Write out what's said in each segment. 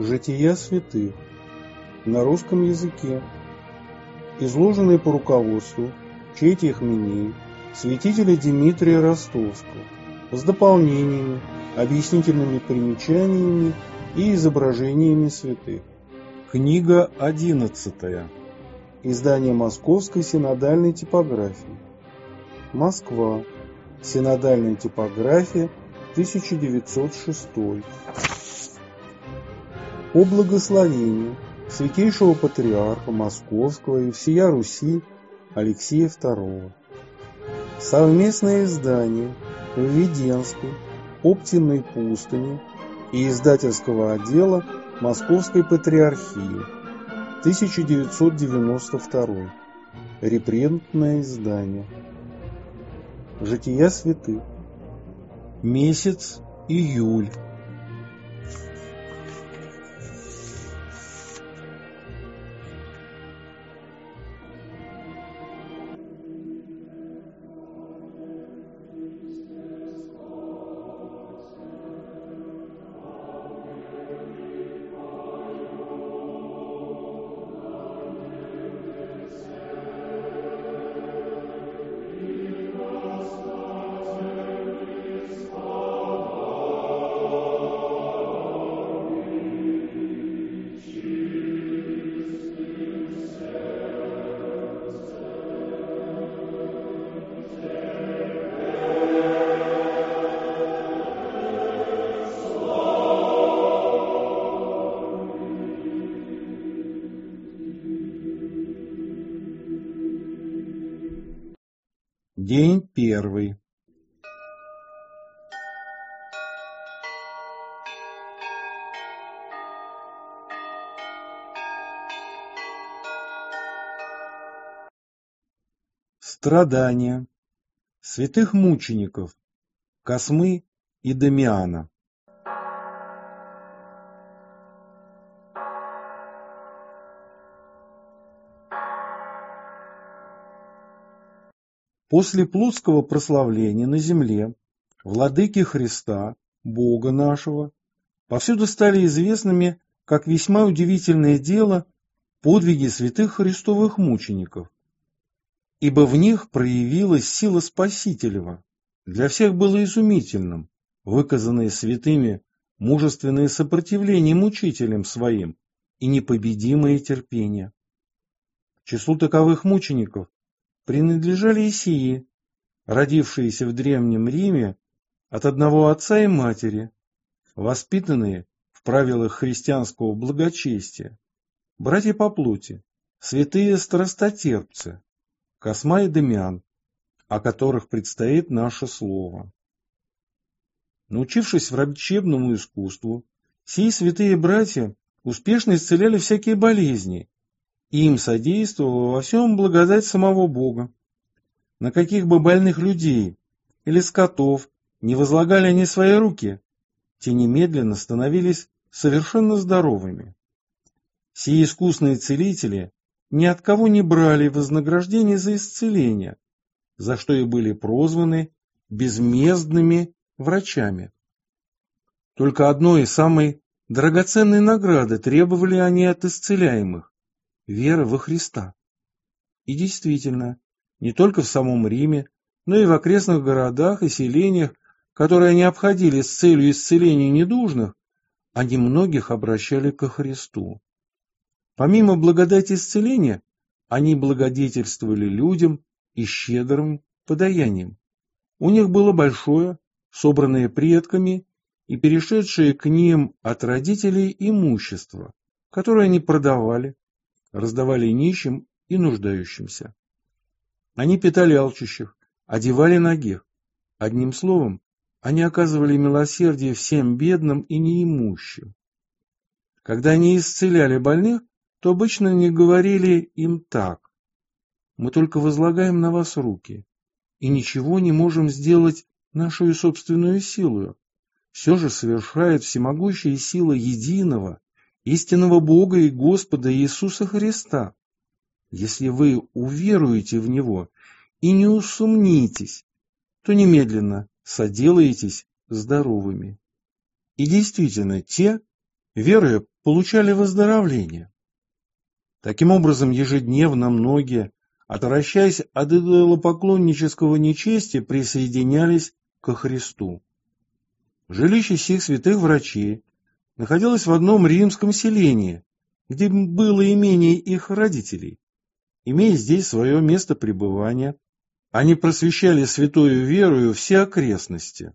Жития святых на русском языке, изложенные по руководству Чети Ихменеи, святителя Дмитрия Ростовского, с дополнениями, объяснительными примечаниями и изображениями святых. Книга 11. Издание Московской синодальной типографии. Москва. Синодальная типография, 1906. По благословению Святейшего Патриарха Московского и всея Руси Алексея II. Совместное издание Введенской, Оптинной пустыни и издательского отдела Московской Патриархии, 1992. Репринтное издание. Жития святых. Месяц июль. День первый. Страдания святых мучеников Космы и Дамиана. После плотского прославления на земле владыки Христа, Бога нашего, повсюду стали известными как весьма удивительное дело подвиги святых христовых мучеников, ибо в них проявилась сила Спасителева. Для всех было изумительным выказанное святыми мужественное сопротивление мучителям своим и непобедимое терпение. К числу таковых мучеников принадлежали и сии, родившиеся в Древнем Риме от одного отца и матери, воспитанные в правилах христианского благочестия, братья по плоти, святые страстотерпцы, Косма и Дамиан, о которых предстоит наше слово. Научившись врачебному искусству, сии святые братья успешно исцеляли всякие болезни, и им содействовала во всем благодать самого Бога. На каких бы больных людей или скотов не возлагали они свои руки, те немедленно становились совершенно здоровыми. Сии искусные целители ни от кого не брали вознаграждение за исцеление, за что и были прозваны безмездными врачами. Только одной самой драгоценной награды требовали они от исцеляемых — вера во Христа. И действительно, не только в самом Риме, но и в окрестных городах и селениях, которые они обходили с целью исцеления недужных, они многих обращали ко Христу. Помимо благодати исцеления, они благодетельствовали людям и щедрым подаянием. У них было большое, собранное предками и перешедшее к ним от родителей имущество, которое они продавали, раздавали нищим и нуждающимся. Они питали алчущих, одевали нагих. Одним словом, они оказывали милосердие всем бедным и неимущим. Когда они исцеляли больных, то обычно не говорили им так: «Мы только возлагаем на вас руки, и ничего не можем сделать нашу собственную силою. Все же совершает всемогущая сила единого, истинного Бога и Господа Иисуса Христа. Если вы уверуете в Него и не усомнитесь, то немедленно соделаетесь здоровыми». И действительно, те, веры получали выздоровление. Таким образом, ежедневно многие, отвращаясь от идолопоклоннического нечестия, присоединялись ко Христу. Жилище сих святых врачей находилось в одном римском селении, где было имение их родителей. Имея здесь свое место пребывания, они просвещали святою верою все окрестности.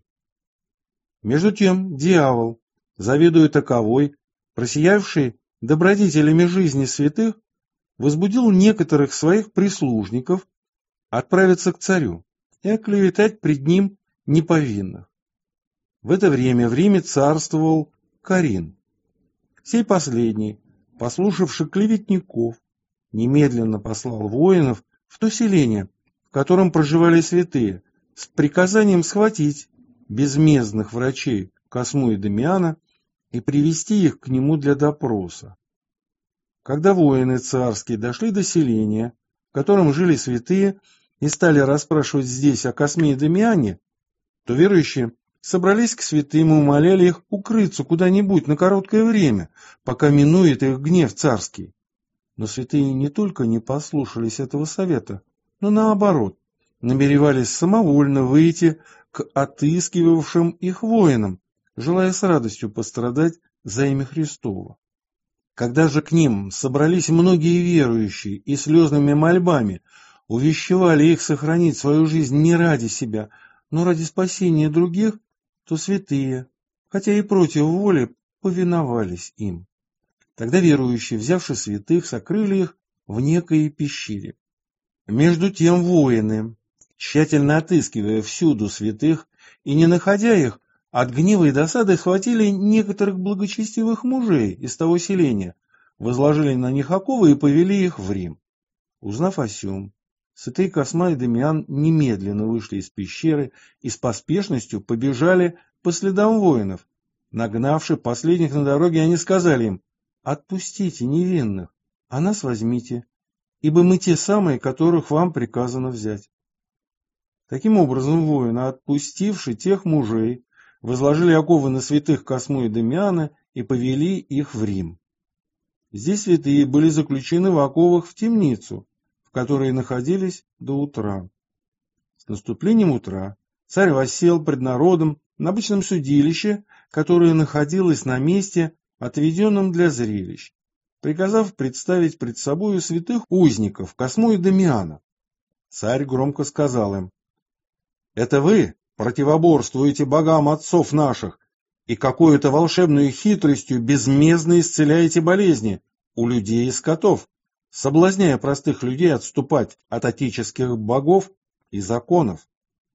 Между тем дьявол, завидуя таковой, просиявший добродетелями жизни святых, возбудил некоторых своих прислужников отправиться к царю и оклеветать пред ним неповинных. В это время в Риме царствовал Карин. Сей последний, послушавши клеветников, немедленно послал воинов в то селение, в котором проживали святые, с приказанием схватить безмездных врачей Косму и Дамиана и привести их к нему для допроса. Когда воины царские дошли до селения, в котором жили святые, и стали расспрашивать здесь о Косме и Дамиане, то верующие собрались к святым и умоляли их укрыться куда-нибудь на короткое время, пока минует их гнев царский. Но святые не только не послушались этого совета, но наоборот, намеревались самовольно выйти к отыскивавшим их воинам, желая с радостью пострадать за имя Христово. Когда же к ним собрались многие верующие и слезными мольбами увещевали их сохранить свою жизнь не ради себя, но ради спасения других, то святые, хотя и против воли, повиновались им. Тогда верующие, взявши святых, сокрыли их в некой пещере. Между тем воины, тщательно отыскивая всюду святых и не находя их, от гнева и досады схватили некоторых благочестивых мужей из того селения, возложили на них оковы и повели их в Рим. Узнав о сем, святые Косма и Дамиан немедленно вышли из пещеры и с поспешностью побежали по следам воинов. Нагнавши последних на дороге, они сказали им: «Отпустите невинных, а нас возьмите, ибо мы те самые, которых вам приказано взять». Таким образом, воины, отпустивши тех мужей, возложили оковы на святых Косму и Дамиана и повели их в Рим. Здесь святые были заключены в оковах в темницу, в которой находились до утра. С наступлением утра царь воссел пред народом на обычном судилище, которое находилось на месте, отведенном для зрелищ, приказав представить пред собою святых узников Косму и Дамиана. Царь громко сказал им: «Это вы противоборствуете богам отцов наших и какой-то волшебной хитростью безмездно исцеляете болезни у людей и скотов, соблазняя простых людей отступать от отеческих богов и законов.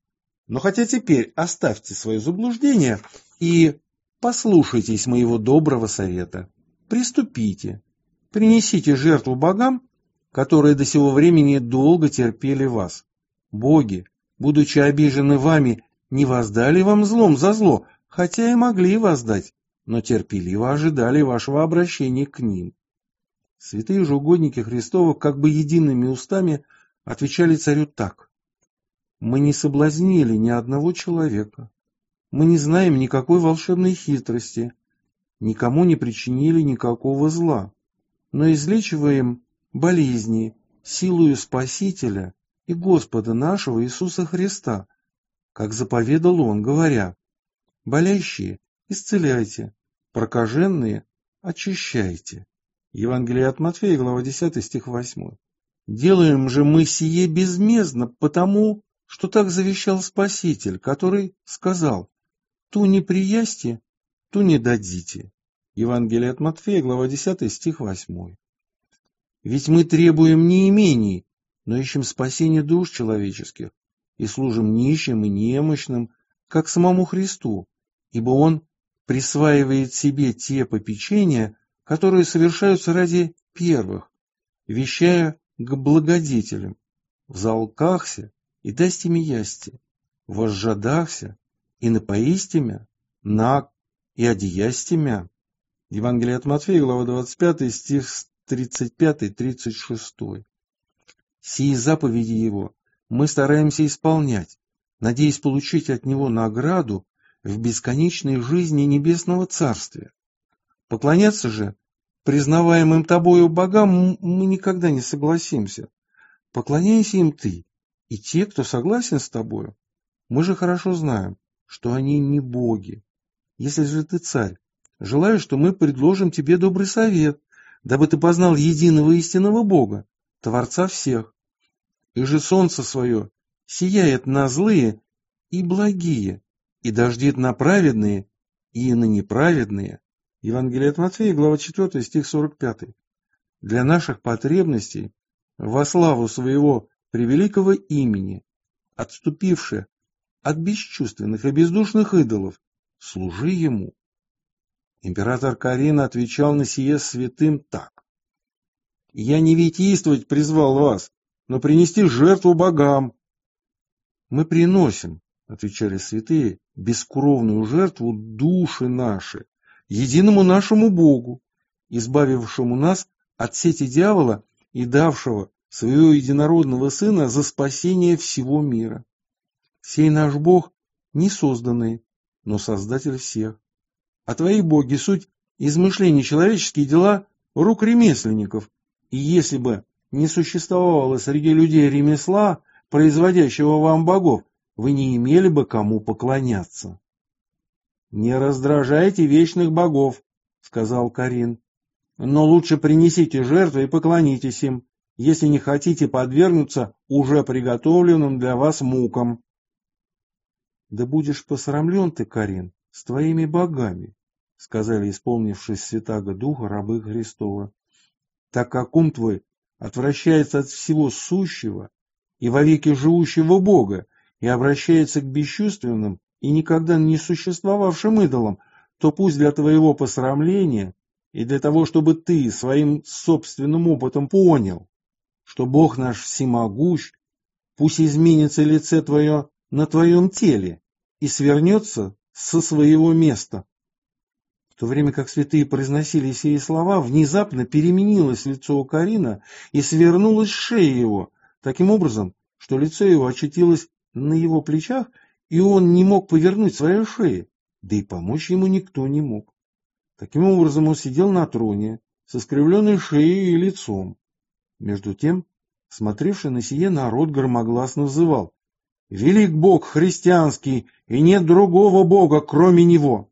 Но хотя теперь оставьте свое заблуждение и послушайтесь моего доброго совета. Приступите, принесите жертву богам, которые до сего времени долго терпели вас. Боги, будучи обижены вами, не воздали вам злом за зло, хотя и могли воздать, но терпеливо ожидали вашего обращения к ним». Святые же угодники Христовы как бы едиными устами отвечали царю так: «Мы не соблазнили ни одного человека, мы не знаем никакой волшебной хитрости, никому не причинили никакого зла, но излечиваем болезни силою Спасителя и Господа нашего Иисуса Христа, как заповедал Он, говоря: болящие исцеляйте, прокаженные очищайте». Евангелие от Матфея, глава 10, стих 8. «Делаем же мы сие безмездно, потому что так завещал Спаситель, который сказал: ту не приясьте, ту не дадите». Евангелие от Матфея, глава 10, стих 8. Ведь мы требуем не имений, но ищем спасения душ человеческих и служим нищим и немощным, как самому Христу, ибо Он присваивает себе те попечения, которые совершаются ради первых, вещая к благодетелям: взалкахся и дасте ми ясти, возжадахся и напоисте мя, наг и одеясте мя». Евангелие от Матфея, глава 25, стих 35-36. Сии заповеди Его мы стараемся исполнять, надеясь получить от Него награду в бесконечной жизни Небесного Царствия. Поклоняться же признаваемым тобою богам мы никогда не согласимся. Поклоняйся им ты и те, кто согласен с тобою. Мы же хорошо знаем, что они не боги. Если же ты царь, желаю, что мы предложим тебе добрый совет, дабы ты познал единого истинного Бога, Творца всех. И же солнце свое сияет на злые и благие, и дождит на праведные и на неправедные. Евангелие от Матфея, глава 4, стих 45. Для наших потребностей, во славу своего превеликого имени, отступивши от бесчувственных и бездушных идолов, служи ему. Император Карин отвечал на сие святым так. «Я не витийствовать призвал вас, но принести жертву богам». «Мы приносим, — отвечали святые, — бескровную жертву души наши, единому нашему Богу, избавившему нас от сети дьявола и давшего своего единородного Сына за спасение всего мира. Сей наш Бог не созданный, но Создатель всех. А твои боги — суть измышления человеческие дела рук ремесленников, и если бы не существовало среди людей ремесла, производящего вам богов, вы не имели бы кому поклоняться». «Не раздражайте вечных богов, — сказал Карин, — но лучше принесите жертвы и поклонитесь им, если не хотите подвергнуться уже приготовленным для вас мукам». «Да будешь посрамлен ты, Карин, с твоими богами, — сказали исполнившись Святаго Духа рабы Христова, — так как ум твой отвращается от всего сущего и вовеки живущего Бога и обращается к бесчувственным и никогда не существовавшим идолам, то пусть для твоего посрамления и для того, чтобы ты своим собственным опытом понял, что Бог наш всемогущ, пусть изменится лице твое на твоем теле и свернется со своего места». В то время как святые произносили сии слова, внезапно переменилось лицо у Карина и свернулась шея его, таким образом, что лицо его очутилось на его плечах, и он не мог повернуть свою шею, да и помочь ему никто не мог. Таким образом он сидел на троне, с искривленной шеей и лицом. Между тем, смотревший на сие народ громогласно взывал: «Велик Бог христианский, и нет другого Бога, кроме Него!»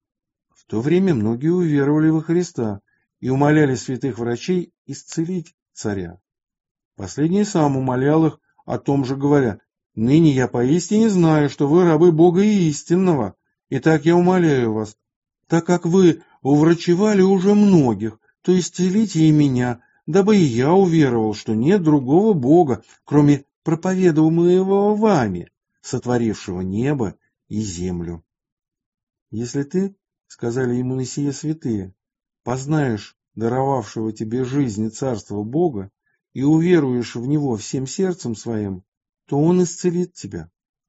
В то время многие уверовали во Христа и умоляли святых врачей исцелить царя. Последний сам умолял их о том же, говоря: «Ныне я поистине знаю, что вы рабы Бога истинного, и так я умоляю вас, так как вы уврачевали уже многих, то исцелите и меня, дабы и я уверовал, что нет другого Бога, кроме проповедуемого вами, сотворившего небо и землю». «Если ты, — сказали ему на сие святые, — познаешь даровавшего тебе жизнь и царство Бога и уверуешь в Него всем сердцем своим, то Он исцелит тебя».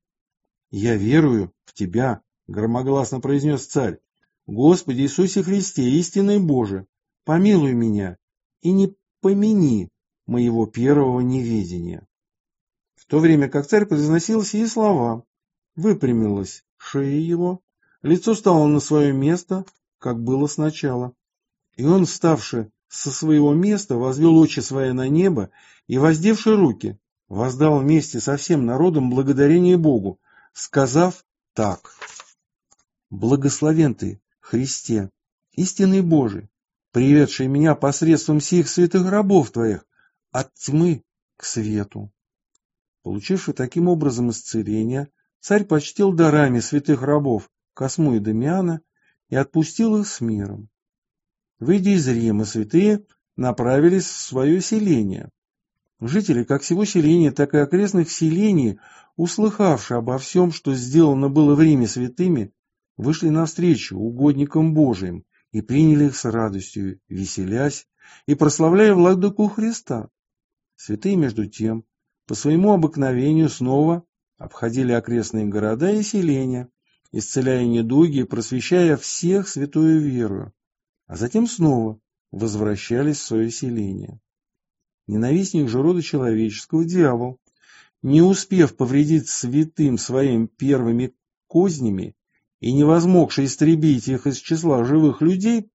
«Я верую в Тебя, — громогласно произнес царь, — Господи Иисусе Христе, истинный Боже, помилуй меня и не помяни моего первого неведения». В то время как царь произносил сии слова, выпрямилась шея его, лицо стало на свое место, как было сначала, и он, вставши со своего места, возвел очи свои на небо и, воздевши руки, воздал вместе со всем народом благодарение Богу, сказав так: «Благословен ты, Христе, истинный Божий, приведший меня посредством сих святых рабов твоих от тьмы к свету». Получивший таким образом исцеление, царь почтил дарами святых рабов Косму и Дамиана и отпустил их с миром. Выйдя из Рима, святые направились в свое селение. Жители как всего селения, так и окрестных селений, услыхавши обо всем, что сделано было в Риме святыми, вышли навстречу угодникам Божиим и приняли их с радостью, веселясь и прославляя владыку Христа. Святые, между тем, по своему обыкновению снова обходили окрестные города и селения, исцеляя недуги и просвещая всех святою верою, а затем снова возвращались в свое селение. Ненавистник же рода человеческого, дьявол, не успев повредить святым своим первыми кознями и не возмогший истребить их из числа живых людей,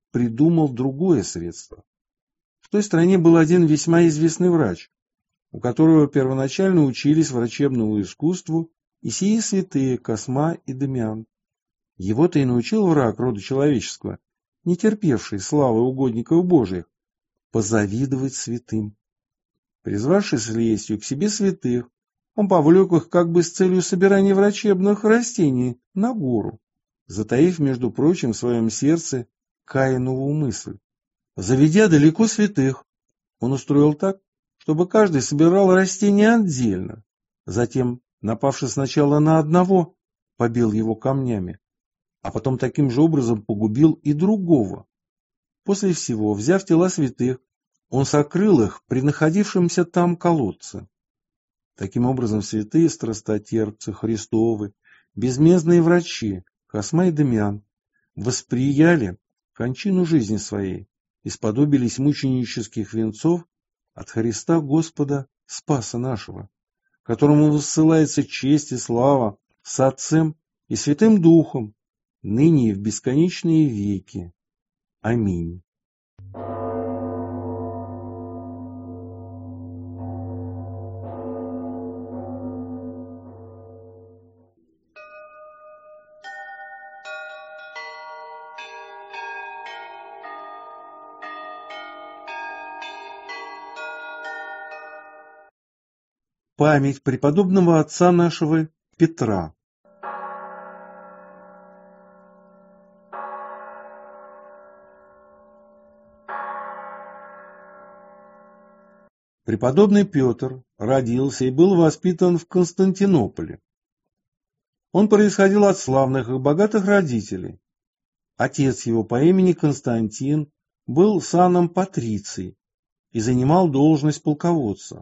придумал другое средство. В той стране был один весьма известный врач, у которого первоначально учились врачебному искусству и сии святые Косма и Дамиан. Его-то и научил враг рода человеческого, не терпевший славы угодников Божиих, позавидовать святым. Призвавшись с лестью к себе святых, он повлек их как бы с целью собирания врачебных растений на гору, затаив, между прочим, в своем сердце Каинову мысль. Заведя далеко святых, он устроил так, чтобы каждый собирал растения отдельно. Затем, напавши сначала на одного, побил его камнями, а потом таким же образом погубил и другого. После всего, взяв тела святых, он сокрыл их при находившемся там колодце. Таким образом, святые страстотерпцы Христовы, безмездные врачи, Косма и Дамиан, восприяли кончину жизни своей и сподобились мученических венцов от Христа Господа Спаса нашего, которому воссылается честь и слава с Отцем и Святым Духом, ныне и в бесконечные веки. Аминь. Память преподобного отца нашего Петра. Преподобный Петр родился и был воспитан в Константинополе. Он происходил от славных и богатых родителей. Отец его по имени Константин был саном патриций и занимал должность полководца.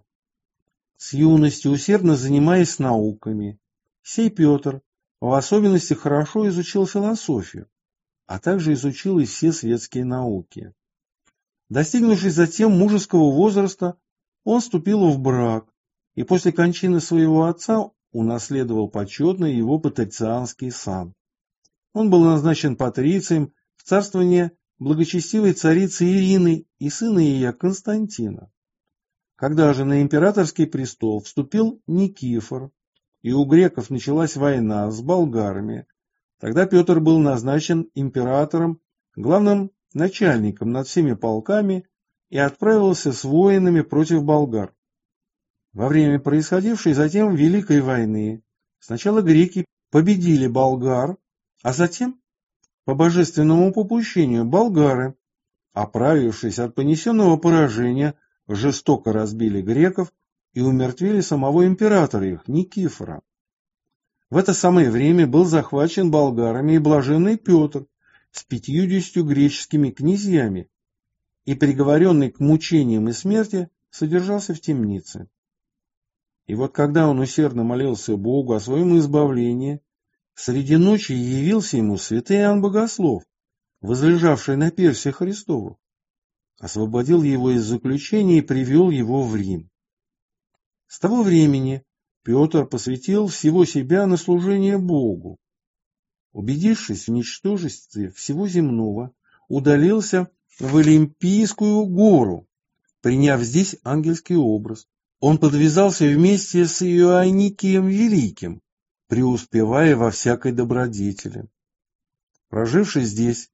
С юности усердно занимаясь науками, сей Петр в особенности хорошо изучил философию, а также изучил и все светские науки. Достигнувший затем мужеского возраста, он вступил в брак и после кончины своего отца унаследовал почетный его патрицианский сан. Он был назначен патрицием в царствование благочестивой царицы Ирины и сына ее Константина. Когда же на императорский престол вступил Никифор, и у греков началась война с болгарами, тогда Петр был назначен императором, главным начальником над всеми полками и отправился с воинами против болгар. Во время происходившей затем Великой войны сначала греки победили болгар, а затем, по божественному попущению, болгары, оправившись от понесенного поражения, жестоко разбили греков и умертвили самого императора их, Никифора. В это самое время был захвачен болгарами и блаженный Петр с 50 греческими князьями и, приговоренный к мучениям и смерти, содержался в темнице. И вот когда он усердно молился Богу о своем избавлении, среди ночи явился ему святый Иоанн Богослов, возлежавший на персе Христову, освободил его из заключения и привел его в Рим. С того времени Петр посвятил всего себя на служение Богу. Убедившись в ничтожестве всего земного, удалился в Олимпийскую гору, приняв здесь ангельский образ. Он подвязался вместе с Ионикием Великим, преуспевая во всякой добродетели. Проживший здесь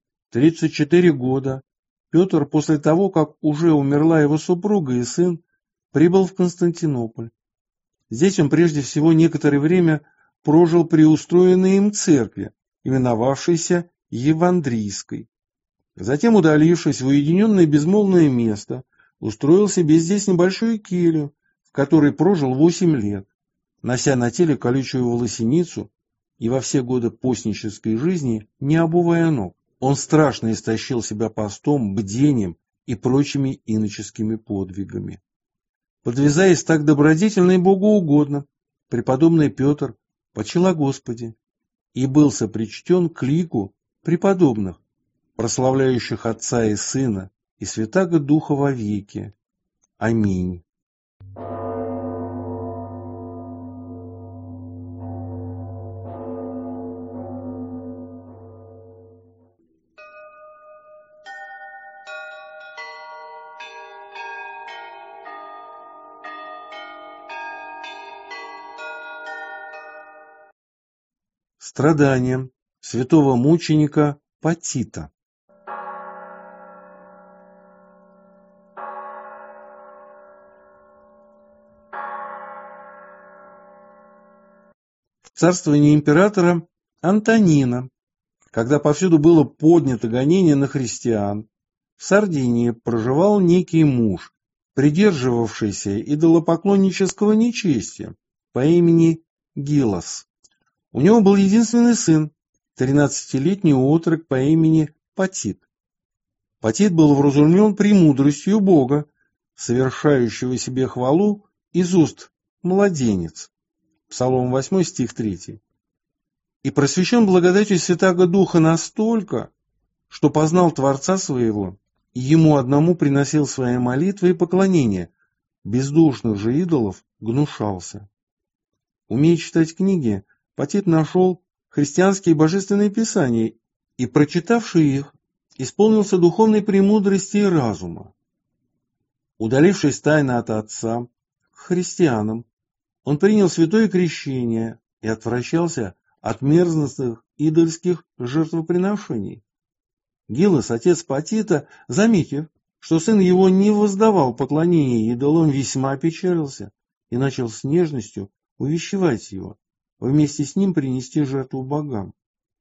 34 года, Петр после того, как уже умерла его супруга и сын, прибыл в Константинополь. Здесь он прежде всего некоторое время прожил при устроенной им церкви, именовавшейся Евандрийской. Затем, удалившись в уединенное безмолвное место, устроил себе здесь небольшую келью, в которой прожил 8 лет, нося на теле колючую волосиницу и во все годы постнической жизни не обувая ног. Он страшно истощил себя постом, бдением и прочими иноческими подвигами. Подвязаясь так добродетельно и богоугодно, преподобный Петр почил о Господе и был сопричтен к лику преподобных, прославляющих Отца и Сына и Святаго Духа во веки. Аминь. Страдания святого мученика Потита. В царствовании императора Антонина, когда повсюду было поднято гонение на христиан, в Сардинии проживал некий муж, придерживавшийся идолопоклоннического нечестия по имени Гилос. У него был единственный сын, 13-летний отрок по имени Потит. Потит был вразумлен премудростью Бога, совершающего себе хвалу из уст младенец. Псалом 8, стих 3. И просвещен благодатью Святаго Духа настолько, что познал Творца своего, и ему одному приносил свои молитвы и поклонения, бездушных же идолов гнушался. Умея читать книги, Потит нашел христианские божественные писания и, прочитавши их, исполнился духовной премудрости и разума. Удалившись тайно от отца к христианам, он принял святое крещение и отвращался от мерзостных идольских жертвоприношений. Гилос, отец Потита, заметив, что сын его не воздавал поклонения идолам, весьма опечалился и начал с нежностью увещевать его, вместе с ним принести жертву богам.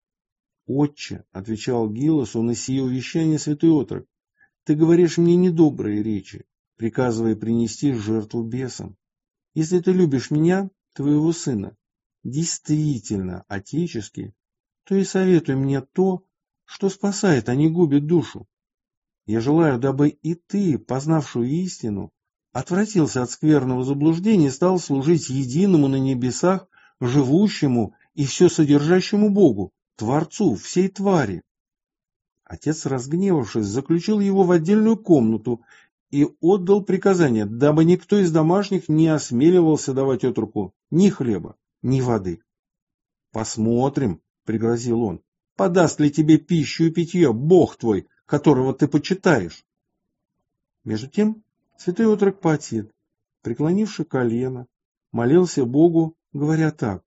«Отче», — отвечал Гилосу на сие увещание святой отрок, — «ты говоришь мне недобрые речи, приказывая принести жертву бесам. Если ты любишь меня, твоего сына, действительно отечески, то и советуй мне то, что спасает, а не губит душу. Я желаю, дабы и ты, познавшую истину, отвратился от скверного заблуждения и стал служить единому на небесах, живущему и все содержащему Богу, Творцу всей твари». Отец, разгневавшись, заключил его в отдельную комнату и отдал приказание, дабы никто из домашних не осмеливался давать отроку ни хлеба, ни воды. «Посмотрим», — пригрозил он, — «подаст ли тебе пищу и питье Бог твой, которого ты почитаешь?» Между тем святой отрок Потит, преклонивши колено, молился Богу, говоря так: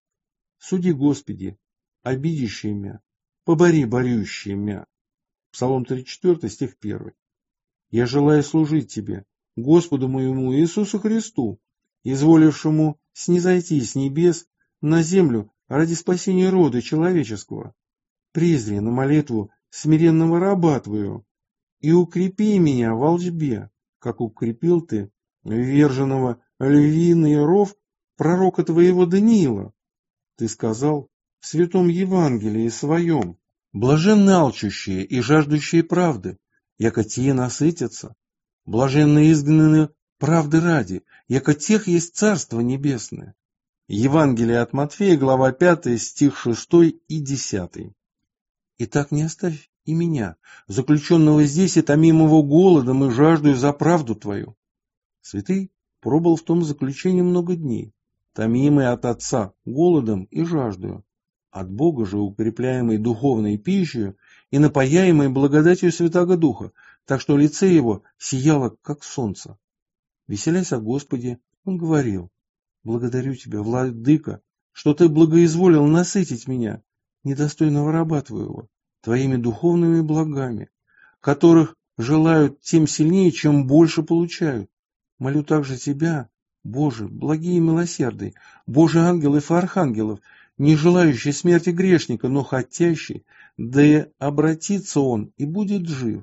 «Суди, Господи, обидящие мя, побори борющие мя». Псалом 34, стих 1. «Я желаю служить Тебе, Господу моему Иисусу Христу, изволившему снизойти с небес на землю ради спасения рода человеческого. Презри на молитву смиренного раба Твоего и укрепи меня в волжбе, как укрепил Ты вверженного львиный ров пророка Твоего Даниила. Ты сказал в святом Евангелии Своем: блаженны алчущие и жаждущие правды, яко те насытятся. Блаженны изгнаны правды ради, яко тех есть Царство Небесное». Евангелие от Матфея, глава 5, стих 6 и 10. «Итак, не оставь и меня, заключенного здесь и томимого голодом и жаждою за правду Твою». Святый пробыл в том заключении много дней, томимый от Отца голодом и жаждою, от Бога же укрепляемый духовной пищей и напояемый благодатью Святаго Духа, так что лице его сияло, как солнце. Веселясь о Господе, он говорил: «Благодарю Тебя, Владыка, что Ты благоизволил насытить меня, недостойного раба Твоего, Твоими духовными благами, которых желают тем сильнее, чем больше получают. Молю также Тебя, Боже, благий и милосердный, Боже ангелов и архангелов, не желающий смерти грешника, но хотящий, да и обратится он и будет жив.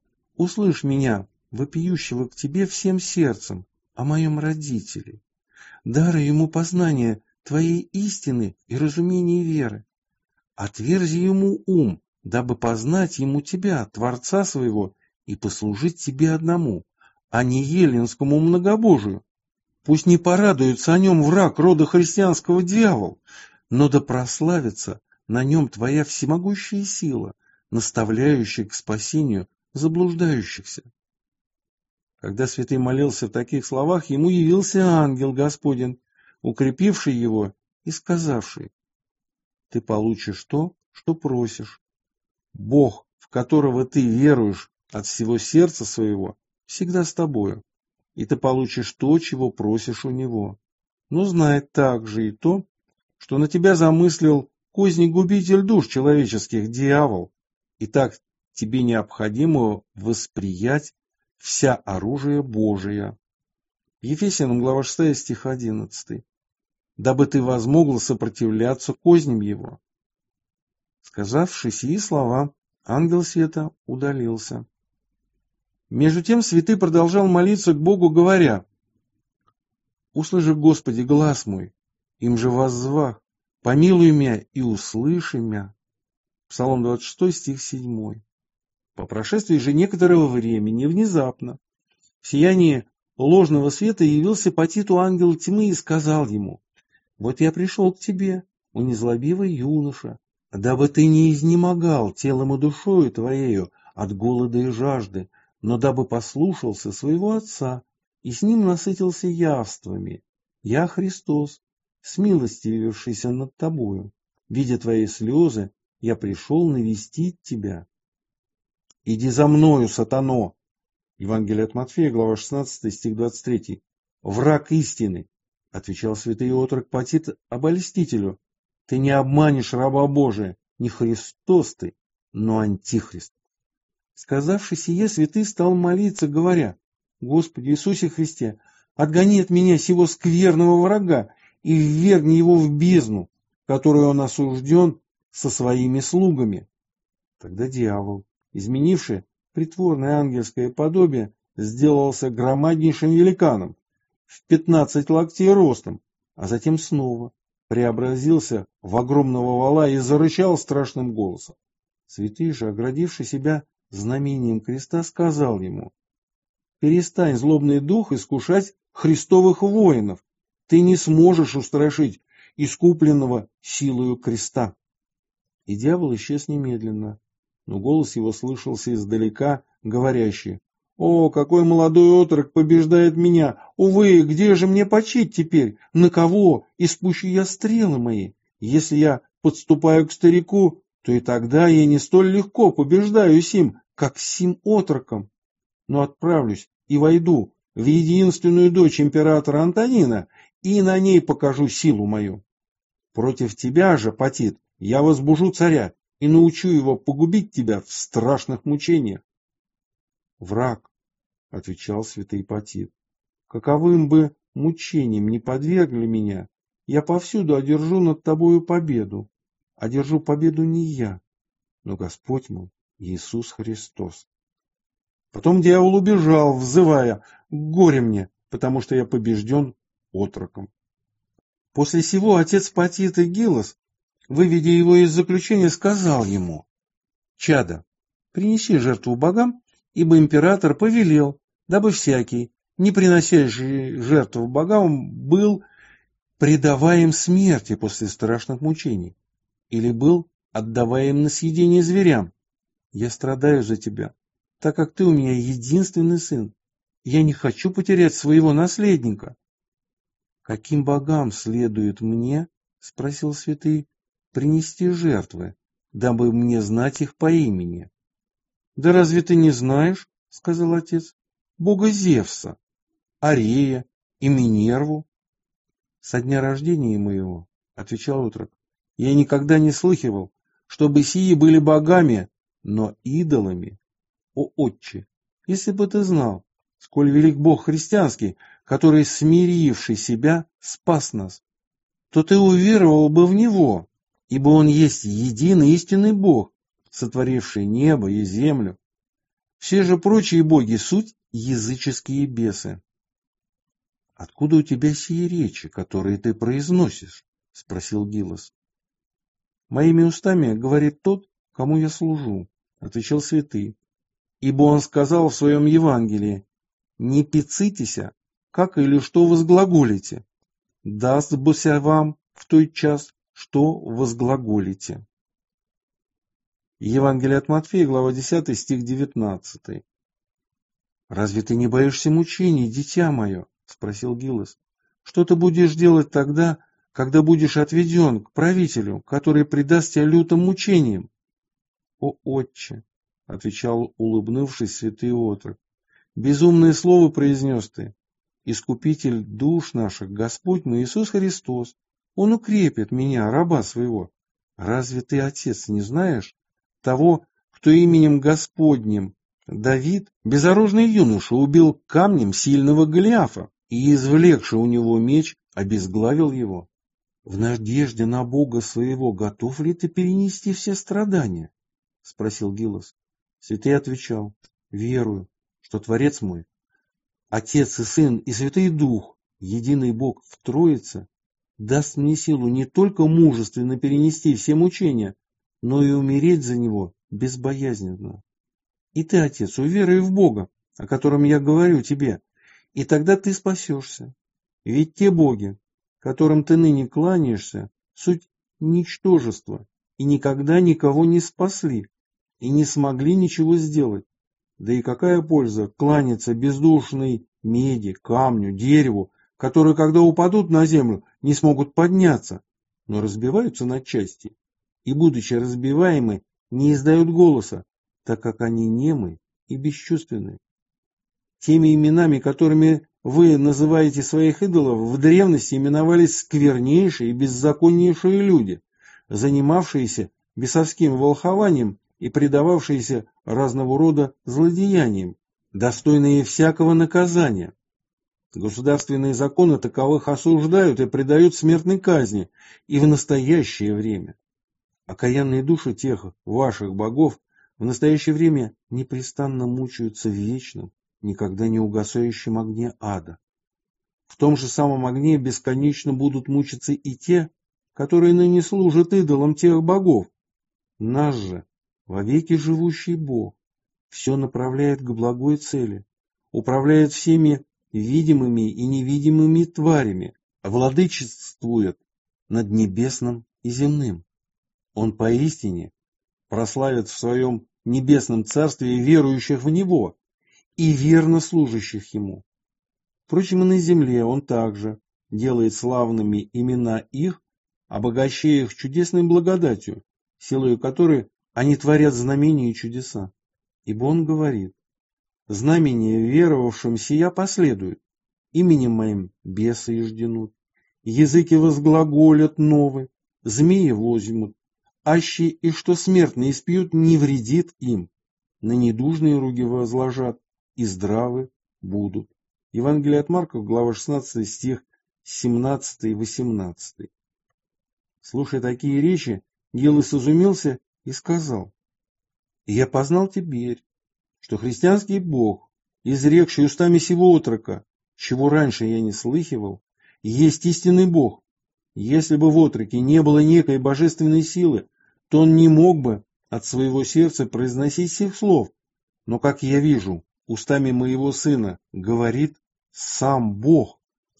Услышь меня, вопиющего к Тебе всем сердцем, о моем родителе. Даруй ему познание Твоей истины и разумение веры. Отверзи ему ум, дабы познать ему Тебя, Творца своего, и послужить Тебе одному, а не еленскому многобожию. Пусть не порадуется о нем враг рода христианского дьявол, но да прославится на нем Твоя всемогущая сила, наставляющая к спасению заблуждающихся». Когда святый молился в таких словах, ему явился ангел Господень, укрепивший его и сказавший: «Ты получишь то, что просишь. Бог, в которого ты веруешь от всего сердца своего, всегда с тобою, и ты получишь то, чего просишь у него. Но знай также и то, что на тебя замыслил козни губитель душ человеческих, дьявол. Итак, тебе необходимо восприять вся оружие Божие. Ефесянам, глава 6, стих 11. Дабы ты возмогла сопротивляться козням его. Сказавши сии слова, ангел света удалился. Между тем святый продолжал молиться к Богу, говоря: «Услыши, Господи, глас мой, им же воззвах, помилуй меня и услыши меня». Псалом 26, стих 7. По прошествии же некоторого времени, внезапно, в сиянии ложного света явился Потиту ангел тьмы и сказал ему: «Вот я пришел к тебе, о незлобивый юноша, дабы ты не изнемогал телом и душою твоею от голода и жажды, но дабы послушался своего отца и с ним насытился явствами. Я Христос, смилостивившийся над тобою. Видя твои слезы, я пришел навестить тебя». «Иди за мною, сатано!» Евангелие от Матфея, глава 16, стих 23. «Враг истины», — отвечал святый отрок Потит обольстителю, «ты не обманешь раба Божия, не Христос ты, но антихрист». Сказавши сие, святый стал молиться, говоря: «Господи Иисусе Христе, отгони от меня сего скверного врага и ввергни его в бездну, в которую он осужден со своими слугами». Тогда дьявол, изменивший притворное ангельское подобие, сделался громаднейшим великаном, в 15 локтей ростом, а затем снова преобразился в огромного вола и зарычал страшным голосом. Святый же, оградивший себя знамением креста, сказал ему: «Перестань, злобный дух, искушать Христовых воинов. Ты не сможешь устрашить искупленного силою креста». И дьявол исчез немедленно, но голос его слышался издалека, говорящий: «О, какой молодой отрок побеждает меня! Увы, где же мне почить теперь? На кого испущу я стрелы мои? Если я подступаю к старику, то и тогда я не столь легко побеждаю сим, как сим отроком. Но отправлюсь и войду в единственную дочь императора Антонина, и на ней покажу силу мою. Против тебя же, Потит, я возбужу царя и научу его погубить тебя в страшных мучениях». «Враг», — отвечал святый Потит, — «каковым бы мучением не подвергли меня, я повсюду одержу над тобою победу. Одержу победу не я, но Господь мой Иисус Христос». Потом дьявол убежал, взывая: «Горе мне, потому что я побежден отроком». После сего отец Потита Гилос, выведя его из заключения, сказал ему: «Чадо, принеси жертву богам, ибо император повелел, дабы всякий, не приносящий жертву богам, был предаваем смерти после страшных мучений, или был отдаваем на съедение зверям. Я страдаю за тебя, так как ты у меня единственный сын. Я не хочу потерять своего наследника». «Каким богам следует мне, — спросил святый, — принести жертвы, дабы мне знать их по имени?» «Да разве ты не знаешь, — сказал отец, — бога Зевса, Арея и Минерву?» «Со дня рождения моего, — отвечал отрок, — я никогда не слыхивал, чтобы сии были богами, но идолами. О, отче, если бы ты знал, сколь велик Бог христианский, который, смиривший себя, спас нас, то ты уверовал бы в Него, ибо Он есть единый истинный Бог, сотворивший небо и землю. Все же прочие боги — суть языческие бесы». «Откуда у тебя сии речи, которые ты произносишь?» — спросил Гилос. «Моими устами говорит тот, кому я служу», — отвечал святый. «Ибо он сказал в своем Евангелии: не пицитеся, как или что возглаголите, даст Быся вам в той час, что возглаголите». Евангелие от Матфея, глава 10, стих 19. «Разве ты не боишься мучений, дитя мое?» — спросил Гилос. «Что ты будешь делать тогда, когда будешь отведен к правителю, который предаст тебя лютым мучениям?» «О, отче!» — отвечал, улыбнувшись, святый отрок, — «безумное слово произнес ты. Искупитель душ наших, Господь мой Иисус Христос, Он укрепит меня, раба своего, разве ты, отец, не знаешь того, кто именем Господним Давид, безоружный юноша, убил камнем сильного Голиафа и, извлекши у него меч, обезглавил его? В надежде на Бога своего готов ли ты перенести все страдания? — спросил Гилас. Святый отвечал: верую, что Творец мой, Отец и Сын и Святый Дух, единый Бог в Троице, даст мне силу не только мужественно перенести все мучения, но и умереть за него безбоязненно. И ты, Отец, уверуй в Бога, о котором я говорю тебе, и тогда ты спасешься. Ведь те боги, которым ты ныне кланяешься, суть ничтожества, и никогда никого не спасли, и не смогли ничего сделать. Да и какая польза кланяться бездушной меди, камню, дереву, которые, когда упадут на землю, не смогут подняться, но разбиваются на части, и, будучи разбиваемы, не издают голоса, так как они немы и бесчувственны. Теми именами, которыми вы называете своих идолов, в древности именовались сквернейшие и беззаконнейшие люди, занимавшиеся бесовским волхованием и предававшиеся разного рода злодеяниям, достойные всякого наказания. Государственные законы таковых осуждают и предают смертной казни и в настоящее время. Окаянные души тех ваших богов в настоящее время непрестанно мучаются в вечном, никогда не угасающем огне ада. В том же самом огне бесконечно будут мучиться и те, которые ныне служат идолам тех богов. Наш же вовеки живущий Бог все направляет к благой цели, управляет всеми видимыми и невидимыми тварями, владычествует над небесным и земным. Он поистине прославит в своем небесном царстве верующих в Него и верно служащих Ему. Впрочем, и на земле Он также делает славными имена их, обогащая их чудесной благодатью, силою которой они творят знамения и чудеса. Ибо Он говорит: знамения веровавшим сия последуют, именем моим бесы ижденут, языки возглаголят новы, змеи возьмут, аще и что смертные испьют, не вредит им, на недужные руки возложат, и здравы будут. Евангелие от Марка, глава 16, стих 17 и 18. Слушая такие речи, Гилас изумился и сказал: «Я познал теперь, что христианский Бог, изрекший устами сего отрока, чего раньше я не слыхивал, есть истинный Бог. Если бы в отроке не было некой божественной силы, то он не мог бы от своего сердца произносить сих слов. Но, как я вижу, устами моего сына говорит сам Бог».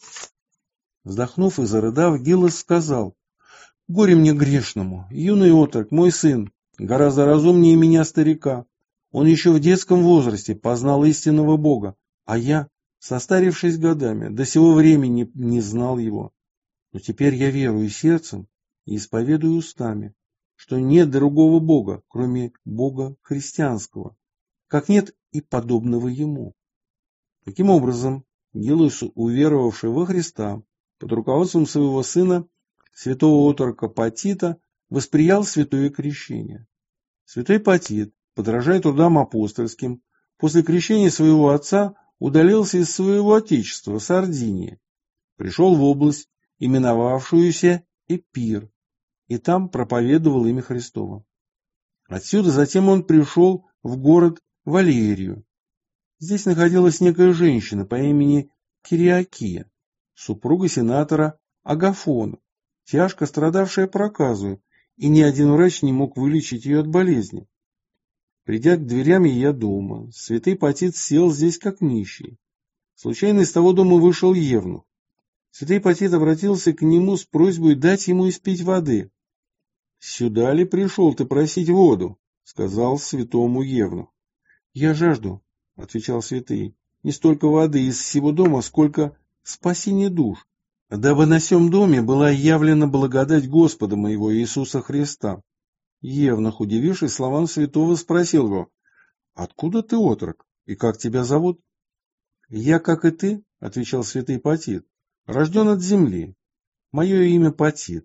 Вздохнув и зарыдав, Гилас сказал: «Горе мне грешному, юный отрок, мой сын, гораздо разумнее меня, старика. Он еще в детском возрасте познал истинного Бога, а я, состарившись годами, до сего времени не знал его. Но теперь я верую сердцем и исповедую устами, что нет другого Бога, кроме Бога христианского, как нет и подобного ему». Таким образом, Гилас, уверовавший во Христа, под руководством своего сына, святого отрока Потита, восприял святое крещение. Святой Потит, подражая трудам апостольским, после крещения своего отца удалился из своего отечества, Сардинии, пришел в область, именовавшуюся Эпир, и там проповедовал имя Христово. Отсюда затем он пришел в город Валерию. Здесь находилась некая женщина по имени Кириакия, супруга сенатора Агафона, тяжко страдавшая проказою, и ни один врач не мог вылечить ее от болезни. Придя к дверям ее дома, святый Потит сел здесь как нищий. Случайно из того дома вышел евнух. Святый Потит обратился к нему с просьбой дать ему испить воды. «Сюда ли пришел ты просить воду?» — сказал святому евнух. «Я жажду», — отвечал святый, — «не столько воды из всего дома, сколько спасения душ, дабы на сем доме была явлена благодать Господа моего Иисуса Христа». Евнух, удивившись словам святого, спросил его: «Откуда ты, отрок, и как тебя зовут?» «Я, как и ты, — отвечал святый Потит, — рожден от земли. Мое имя Потит.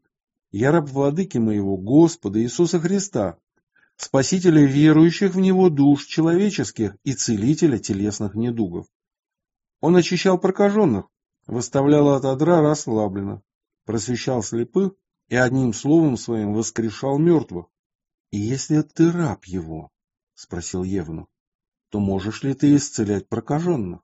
Я раб владыки моего, Господа Иисуса Христа, Спасителя верующих в Него душ человеческих и Целителя телесных недугов. Он очищал прокаженных, выставлял от одра расслабленных, просвещал слепых и одним словом своим воскрешал мертвых. — И если ты раб его, — спросил Евнух, — то можешь ли ты исцелять прокаженных?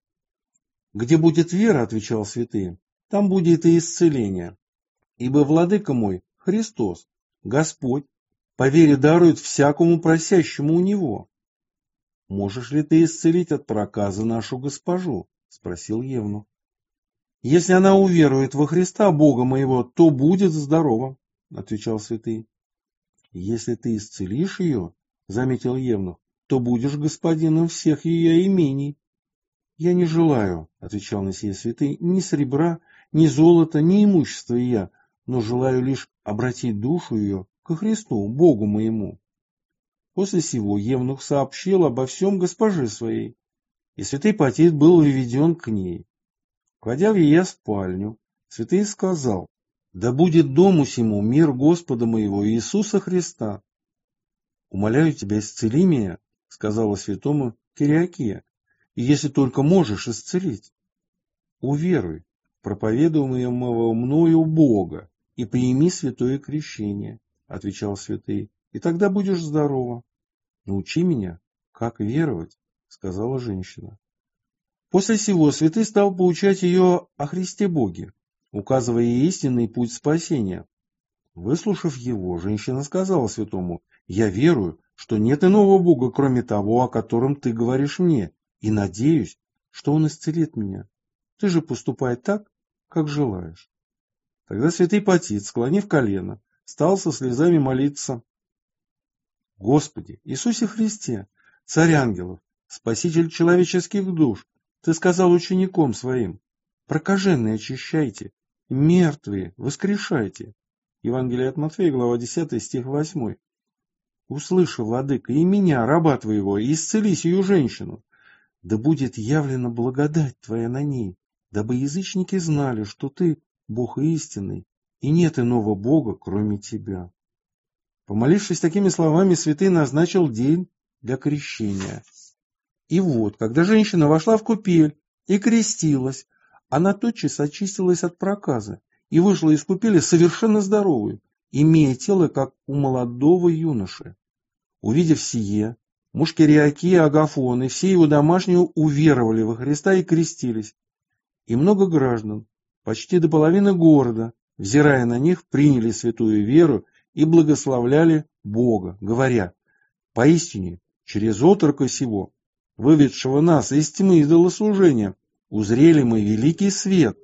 — Где будет вера, — отвечал святые, — там будет и исцеление. Ибо владыка мой, Христос, Господь, по вере дарует всякому просящему у Него. — Можешь ли ты исцелить от проказа нашу госпожу? — спросил Евнух. — Если она уверует во Христа, Бога моего, то будет здорова, — отвечал святый. — Если ты исцелишь ее, — заметил Евнух, — то будешь господином всех ее имений. — Я не желаю, — отвечал на сие святый, — ни серебра, ни золота, ни имущества я, но желаю лишь обратить душу ее ко Христу, Богу моему. После сего Евнух сообщил обо всем госпоже своей, и святый Потит был введен к ней. Входя в ее спальню, святый сказал: «Да будет дому сему мир Господа моего Иисуса Христа». «Умоляю тебя, исцели меня», — сказала святому Кириакия, — «и если только можешь исцелить». «Уверуй в проповедуемого мною Бога и прими святое крещение», — отвечал святый, — «и тогда будешь здорова». «Научи меня, как веровать», — сказала женщина. После сего святый стал поучать ее о Христе Боге, указывая ей истинный путь спасения. Выслушав его, женщина сказала святому: «Я верую, что нет иного Бога, кроме того, о котором ты говоришь мне, и надеюсь, что он исцелит меня. Ты же поступай так, как желаешь». Тогда святый Потит, склонив колено, стал со слезами молиться: «Господи, Иисусе Христе, Царь ангелов, Спаситель человеческих душ, Ты сказал ученикам Своим: прокаженные очищайте, мертвые воскрешайте». Евангелие от Матфея, глава 10, стих 8. «Услыши, владыка, и меня, раба Твоего, и исцели сию женщину. Да будет явлена благодать Твоя на ней, дабы язычники знали, что Ты Бог истинный, и нет иного Бога, кроме Тебя». Помолившись такими словами, святый назначил день для крещения. И вот, когда женщина вошла в купель и крестилась, она тотчас очистилась от проказа и вышла из купели совершенно здоровой, имея тело, как у молодого юноши. Увидев сие, муж Кириакии Агафон и все его домашние уверовали во Христа и крестились. И много граждан, почти до половины города, взирая на них, приняли святую веру и благословляли Бога, говоря: «Поистине, через отрока сего, выведшего нас из тьмы идолослужения, узрели мы великий свет».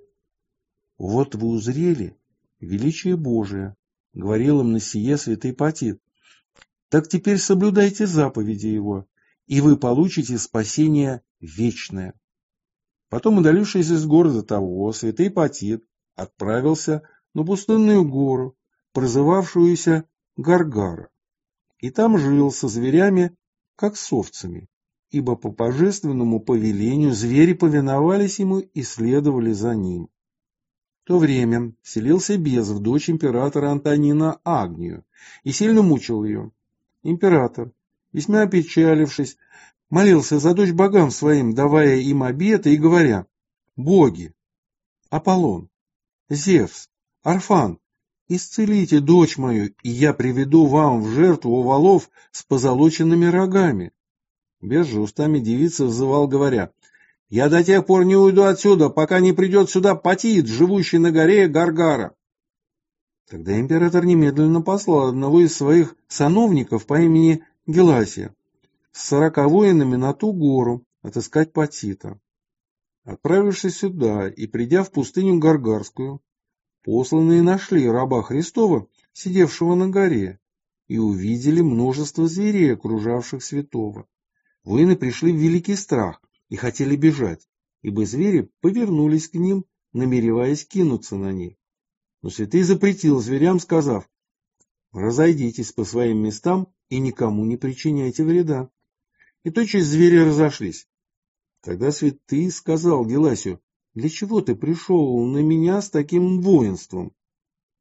«Вот вы узрели величие Божие», — говорил им на сие святый Потит. «Так теперь соблюдайте заповеди Его, и вы получите спасение вечное». Потом, удалившись из города того, святый Потит отправился на пустынную гору, прозывавшуюся Гаргара, и там жил со зверями, как с овцами, ибо по божественному повелению звери повиновались ему и следовали за ним. В то время селился Безов, дочь императора Антонина Агнию, и сильно мучил ее. Император, весьма опечалившись, молился за дочь богам своим, давая им обеты и говоря: «Боги, Аполлон, Зевс, Орфан, исцелите дочь мою, и я приведу вам в жертву овалов с позолоченными рогами». Бес же устами девицы взывал, говоря: «Я до тех пор не уйду отсюда, пока не придет сюда Потит, живущий на горе Гаргара». Тогда император немедленно послал одного из своих сановников по имени Геласия с 40 воинами на ту гору отыскать Потита. Отправившись сюда и придя в пустыню Гаргарскую, посланные нашли раба Христова, сидевшего на горе, и увидели множество зверей, окружавших святого. Воины пришли в великий страх и хотели бежать, ибо звери повернулись к ним, намереваясь кинуться на них. Но святый запретил зверям, сказав: «Разойдитесь по своим местам и никому не причиняйте вреда». И тотчас звери разошлись. Тогда святый сказал Геласию: «Для чего ты пришел на меня с таким воинством?»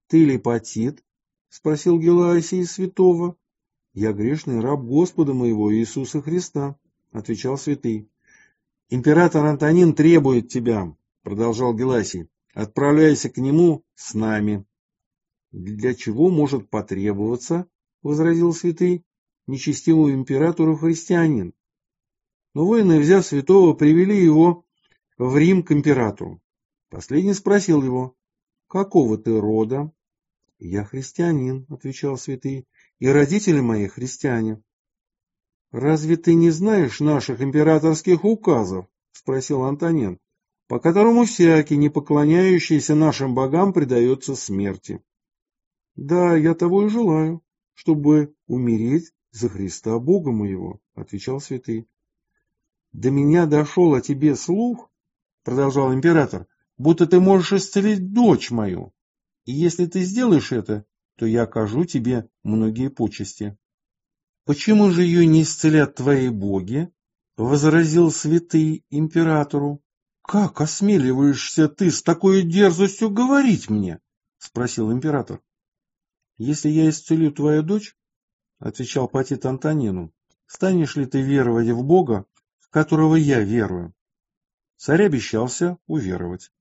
Ты ли Патит? Спросил Геласий святого. Я грешный раб Господа моего Иисуса Христа, отвечал святый. Император Антонин требует тебя, продолжал Геласий. Отправляйся к нему с нами. Для чего может потребоваться, возразил святый, нечестивому императору христианин. Но воины, взяв святого, привели его в Рим к императору. Последний спросил его: какого ты рода? Я христианин, отвечал святый, и родители мои христиане. Разве ты не знаешь наших императорских указов? Спросил Антонин, по которому всякий, не поклоняющийся нашим богам, предается смерти. Да, я того и желаю, чтобы умереть за Христа Бога моего, отвечал святый. До меня дошел о тебе слух, продолжал император, будто ты можешь исцелить дочь мою. И если ты сделаешь это, то я окажу тебе многие почести. Почему же ее не исцелят твои боги? Возразил святый императору. Как осмеливаешься ты с такой дерзостью говорить мне? Спросил император. Если я исцелю твою дочь, отвечал Патит Антонину, станешь ли ты веровать в Бога, в которого я верую? Царь обещался уверовать.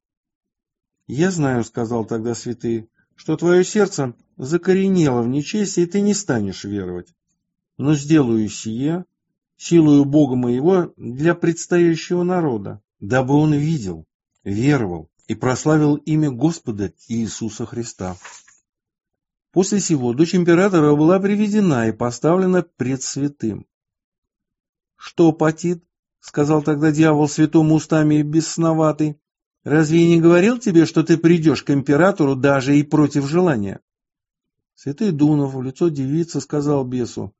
Я знаю, сказал тогда святый, что твое сердце закоренело в нечестии, и ты не станешь веровать. Но сделаю сие силою Бога моего для предстоящего народа, дабы он видел, веровал и прославил имя Господа Иисуса Христа. После сего дочь императора была приведена и поставлена пред святым. Что, Патит, сказал тогда дьявол святому устами бесноватый, разве я не говорил тебе, что ты придешь к императору даже и против желания? Святый дунув в лицо девицы сказал бесу: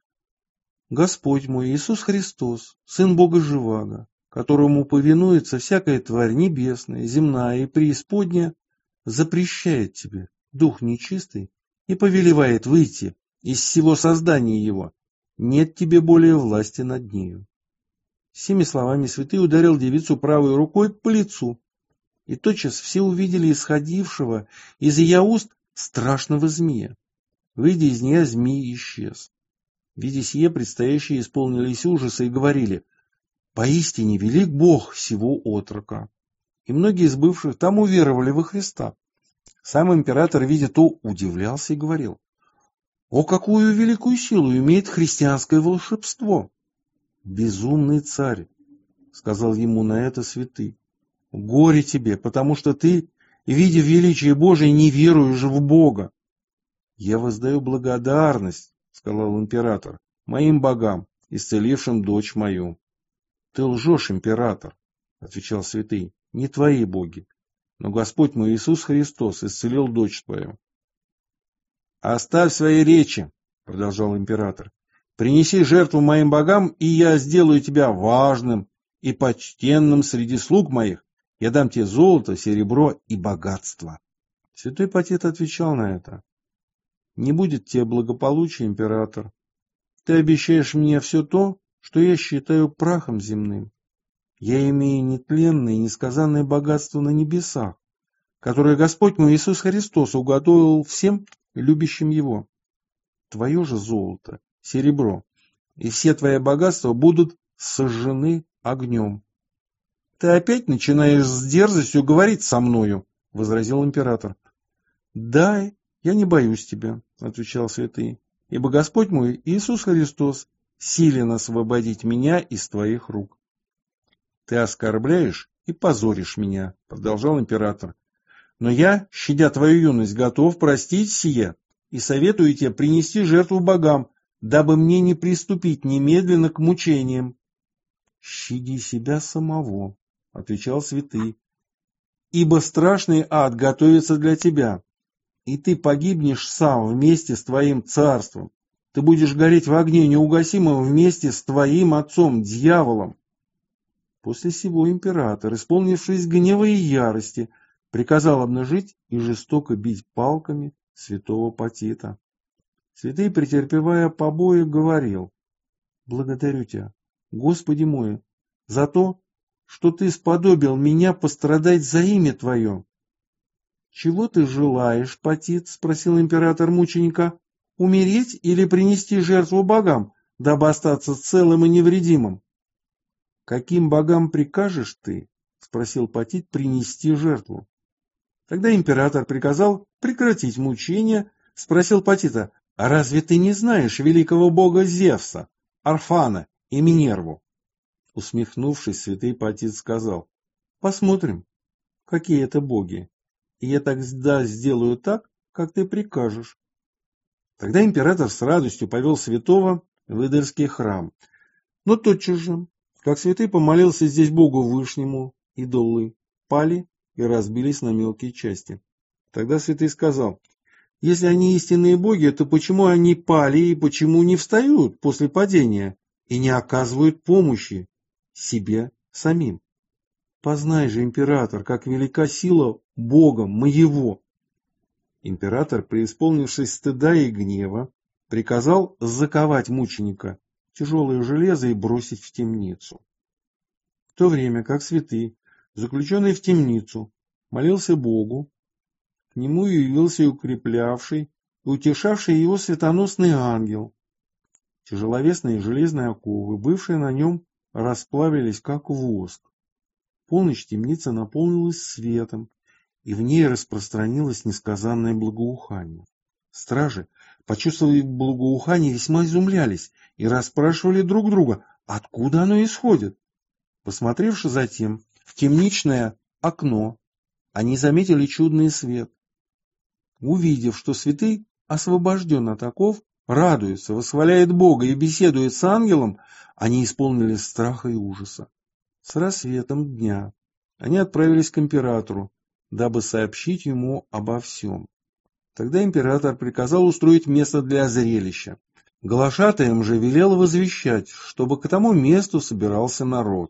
Господь мой Иисус Христос, Сын Бога Живаго, которому повинуется всякая тварь небесная, земная и преисподняя, запрещает тебе, дух нечистый, и повелевает выйти из всего создания его. Нет тебе более власти над нею. С сими словами святый ударил девицу правой рукой по лицу, и тотчас все увидели исходившего из ее уст страшного змея. Выйдя из нее, змей исчез. Видя сие, предстоящие исполнились ужаса и говорили: «Поистине велик Бог сего отрока». И многие из бывших там уверовали во Христа. Сам император, видя то, удивлялся и говорил: «О, какую великую силу имеет христианское волшебство!» «Безумный царь», — сказал ему на это святый, — «горе тебе, потому что ты, видя величие Божие, не веруешь в Бога». «Я воздаю благодарность, — сказал император, — моим богам, исцелившим дочь мою». «Ты лжешь, император, — отвечал святый, — не твои боги, но Господь мой Иисус Христос исцелил дочь твою». «Оставь свои речи, — продолжал император, — принеси жертву моим богам, и я сделаю тебя важным и почтенным среди слуг моих. Я дам тебе золото, серебро и богатство». Святой Патит отвечал на это: «Не будет тебе благополучия, император. Ты обещаешь мне все то, что я считаю прахом земным. Я имею нетленное и несказанное богатство на небесах, которое Господь мой Иисус Христос уготовил всем любящим Его. Твое же золото, серебро и все твои богатства будут сожжены огнем». «Ты опять начинаешь с дерзостью говорить со мною, — возразил император. — Да, я не боюсь тебя, — отвечал святый, — ибо Господь мой Иисус Христос силен освободить меня из твоих рук. — Ты оскорбляешь и позоришь меня, — продолжал император, — но я, щадя твою юность, готов простить сие и советую тебе принести жертву богам, дабы мне не приступить немедленно к мучениям. — Щади себя самого, — отвечал святый, — ибо страшный ад готовится для тебя, и ты погибнешь сам вместе с твоим царством. Ты будешь гореть в огне неугасимом вместе с твоим отцом, дьяволом. После сего император, исполнившись гнева и ярости, приказал обнажить и жестоко бить палками святого Патита. Святый, претерпевая побои, говорил: «Благодарю тебя, Господи мой, за то, что ты сподобил меня пострадать за имя Твое». «Чего ты желаешь, Потит?» — спросил император мученика. «Умереть или принести жертву богам, дабы остаться целым и невредимым?» «Каким богам прикажешь ты?» — спросил Потит, — «принести жертву». Тогда император приказал прекратить мучения, спросил Потита: «А разве ты не знаешь великого бога Зевса, Орфана и Минерву?» Усмехнувшись, святый Потит сказал: «Посмотрим, какие это боги, и я тогда сделаю так, как ты прикажешь». Тогда император с радостью повел святого в Идольский храм. Но тотчас же, как святый помолился здесь Богу Вышнему, идолы пали и разбились на мелкие части. Тогда святый сказал: «Если они истинные боги, то почему они пали и почему не встают после падения и не оказывают помощи себе самим? Познай же, император, как велика сила Бога моего». Император, преисполнившись стыда и гнева, приказал заковать мученика в тяжелое железо и бросить в темницу. В то время как святый, заключенный в темницу, молился Богу, к нему явился и укреплявший, и утешавший его светоносный ангел. Тяжеловесные железные оковы, бывшие на нем, расплавились, как воск. В полночь темница наполнилась светом, и в ней распространилось несказанное благоухание. Стражи, почувствовав благоухание, весьма изумлялись и расспрашивали друг друга, откуда оно исходит. Посмотревши затем в темничное окно, они заметили чудный свет. Увидев, что святый освобожден от оков, радуется, восхваляет Бога и беседует с ангелом, они исполнились страха и ужаса. С рассветом дня они отправились к императору, дабы сообщить ему обо всем. Тогда император приказал устроить место для зрелища. Глашатаям же велел возвещать, чтобы к тому месту собирался народ.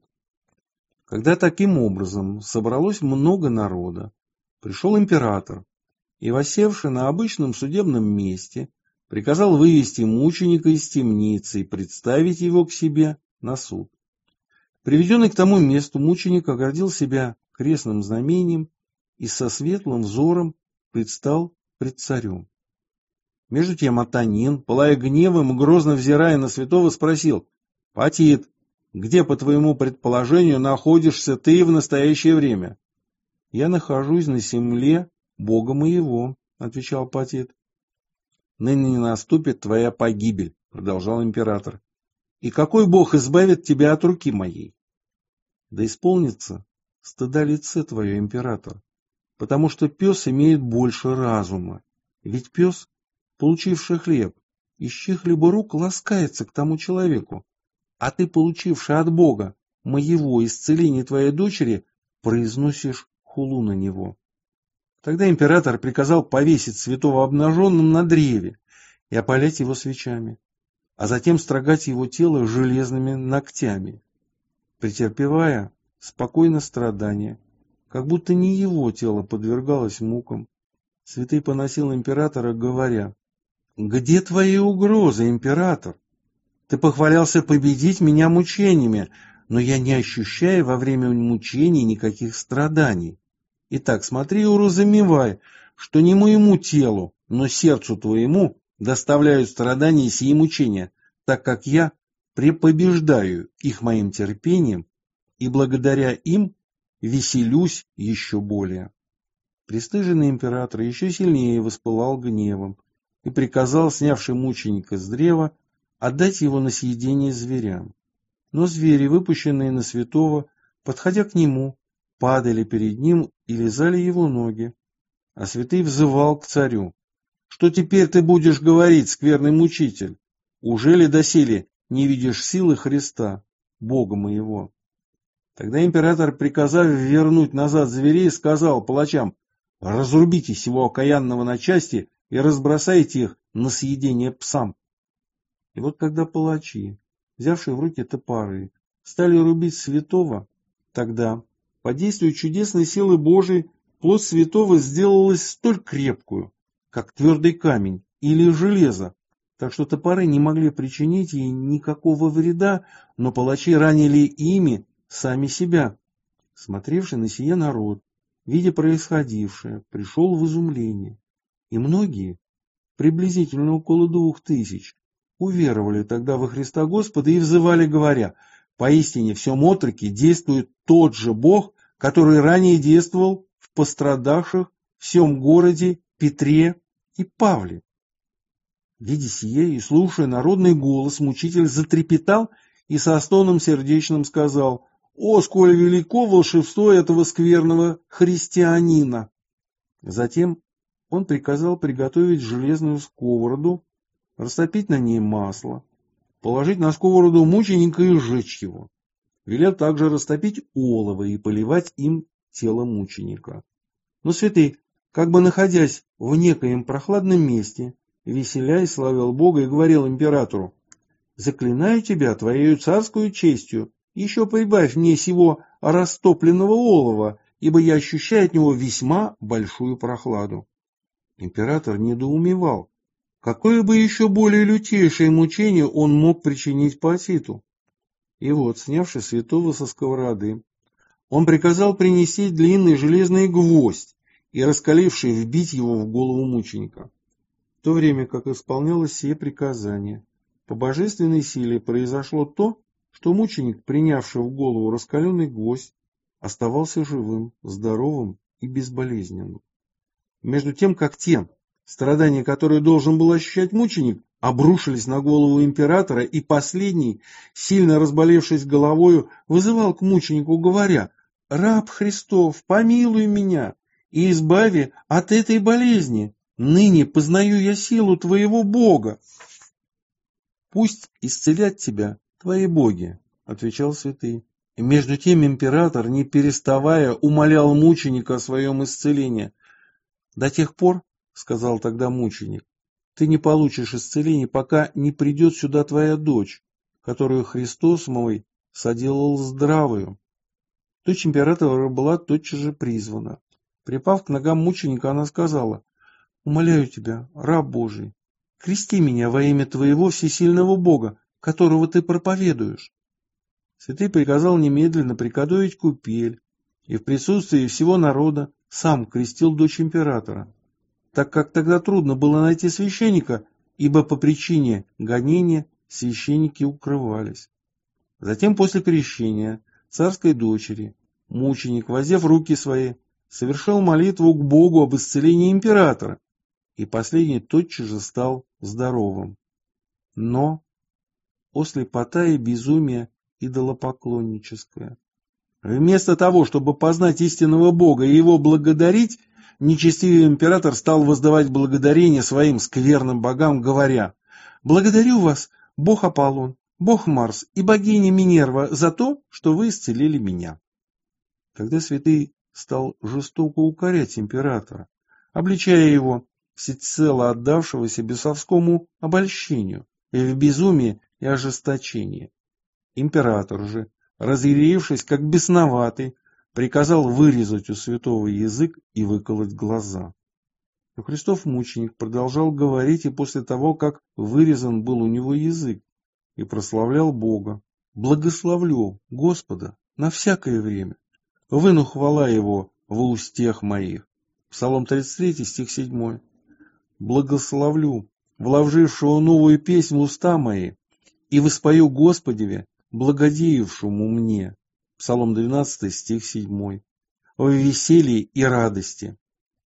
Когда таким образом собралось много народа, пришел император и, воссевши на обычном судебном месте, приказал вывести мученика из темницы и представить его к себе на суд. Приведенный к тому месту, мученик оградил себя крестным знамением и со светлым взором предстал пред царем. Между тем Атанин, пылая гневом и грозно взирая на святого, спросил: «Потит, где, по твоему предположению, находишься ты в настоящее время?» «Я нахожусь на земле Бога моего», — отвечал Потит. «Ныне не наступит твоя погибель», — продолжал император. «И какой Бог избавит тебя от руки моей?» «Да исполнится стыда лице твое, император, потому что пес имеет больше разума. Ведь пес, получивший хлеб, из чьих либо рук ласкается к тому человеку, а ты, получивший от Бога моего исцеление твоей дочери, произносишь хулу на него». Тогда император приказал повесить святого обнаженным на древе и опалять его свечами, а затем строгать его тело железными ногтями, претерпевая спокойно страдания, как будто не его тело подвергалось мукам. Святый поносил императора, говоря: «Где твои угрозы, император? Ты похвалялся победить меня мучениями, но я не ощущаю во время мучений никаких страданий. Итак, смотри и уразумевай, что не моему телу, но сердцу твоему доставляют страдания сии мучения, так как я препобеждаю их моим терпением и благодаря им веселюсь еще более». Пристыженный император еще сильнее воспылал гневом и приказал, снявши мученика с древа, отдать его на съедение зверям. Но звери, выпущенные на святого, подходя к нему, падали перед ним и лизали его ноги. А святый взывал к царю: «Что теперь ты будешь говорить, скверный мучитель? Ужели доселе не видишь силы Христа, Бога моего?» Тогда император, приказав вернуть назад зверей, сказал палачам: «Разрубите сего окаянного на части и разбросайте их на съедение псам». И вот когда палачи, взявшие в руки топоры, стали рубить святого, тогда, под действием чудесной силы Божией, плоть святого сделалась столь крепкую, как твердый камень или железо, так что топоры не могли причинить ей никакого вреда, но палачи ранили ими сами себя. Смотревший на сие народ видя происходившее, пришел в изумление. И многие, приблизительно около 2000, уверовали тогда во Христа Господа и взывали, говоря: «Поистине в всем отроке действует тот же Бог, который ранее действовал в пострадавших в всем городе Петре и Павле». Видя сие и слушая народный голос, мучитель затрепетал и со стоном сердечным сказал: «О, сколь велико волшебство этого скверного христианина!» Затем он приказал приготовить железную сковороду, растопить на ней масло, положить на сковороду мученика и сжечь его. Велел также растопить олово и поливать им тело мученика. Но святый, как бы находясь в некоем прохладном месте, веселясь, славил Бога и говорил императору: «Заклинаю тебя твоею царскую честью, еще прибавь мне сего растопленного олова, ибо я ощущаю от него весьма большую прохладу». Император недоумевал, какое бы еще более лютейшее мучение он мог причинить Патиту. И вот, снявши святого со сковороды, он приказал принести длинный железный гвоздь и, раскаливший, вбить его в голову мученика. В то время как исполнялось сие приказание, по божественной силе произошло то, что мученик, принявший в голову раскаленный гвоздь, оставался живым, здоровым и безболезненным. Между тем, как те страдания, которые должен был ощущать мученик, обрушились на голову императора, и последний, сильно разболевшись головою, вызывал к мученику, говоря: «Раб Христов, помилуй меня и избави от этой болезни. Ныне познаю я силу твоего Бога». «Пусть исцелят тебя твои боги», — отвечал святый. И между тем император, не переставая, умолял мученика о своем исцелении. «До тех пор, — сказал тогда мученик, — ты не получишь исцеления, пока не придет сюда твоя дочь, которую Христос мой соделал здравую». Дочь императора была тотчас же призвана. Припав к ногам мученика, она сказала: «Умоляю тебя, раб Божий, крести меня во имя твоего всесильного Бога, которого ты проповедуешь». Святый приказал немедленно приготовить купель, и в присутствии всего народа сам крестил дочь императора, так как тогда трудно было найти священника, ибо по причине гонения священники укрывались. Затем, после крещения царской дочери, мученик, воздев руки свои, совершил молитву к Богу об исцелении императора, и последний тотчас же стал здоровым. Но о слепота и безумие идолопоклонническое. Вместо того, чтобы познать истинного Бога и его благодарить, нечестивый император стал воздавать благодарение своим скверным богам, говоря: «Благодарю вас, бог Аполлон, бог Марс и богиня Минерва, за то, что вы исцелили меня». Тогда святый стал жестоко укорять императора, обличая его, всецело отдавшегося бесовскому обольщению, и в безумии и ожесточении. Император же, разъярившись как бесноватый, приказал вырезать у святого язык и выколоть глаза. Но Христов мученик продолжал говорить и после того, как вырезан был у него язык, и прославлял Бога: «Благословлю Господа на всякое время, выну хвала Его во устех моих». Псалом 33, стих 7. «Благословлю вложившего новую песнь в уста мои, и воспою Господеве, благодеявшему мне». Псалом 12, стих 7. «О веселье и радости».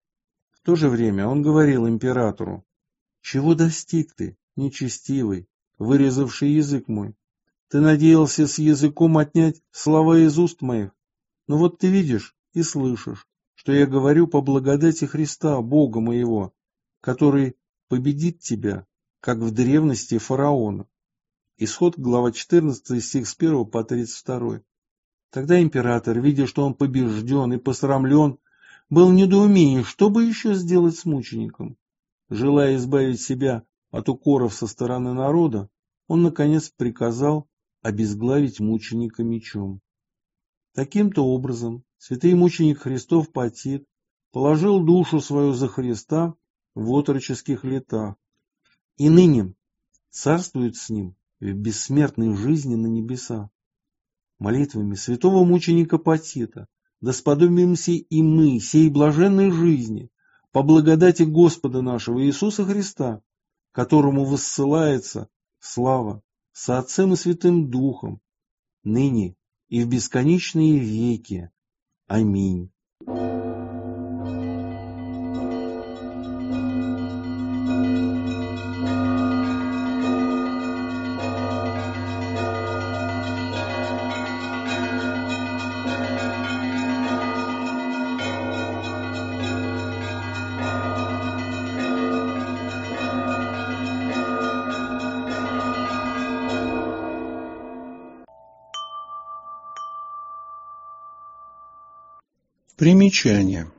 В то же время он говорил императору: «Чего достиг ты, нечестивый, вырезавший язык мой? Ты надеялся с языком отнять слова из уст моих, но вот ты видишь и слышишь, что я говорю по благодати Христа, Бога моего, который победит тебя, как в древности фараона». Исход, глава 14, стих с 1 по 32. Тогда император, видя, что он побежден и посрамлен, был в недоумении, что бы еще сделать с мучеником. Желая избавить себя от укоров со стороны народа, он, наконец, приказал обезглавить мученика мечом. Таким-то образом святый мученик Христов Патит положил душу свою за Христа в отроческих летах и ныне царствует с ним в бессмертной жизни на небесах. Молитвами святого мученика Патита да сподобимся и мы сей блаженной жизни по благодати Господа нашего Иисуса Христа, которому воссылается слава со Отцем и Святым Духом, ныне и в бесконечные веки. Аминь. Примечание.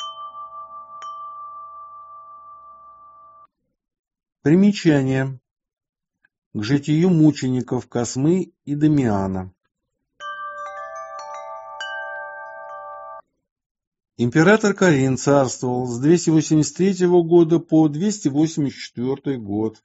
Примечание к житию мучеников Космы и Дамиана. Император Карин царствовал с 283 года по 284 год.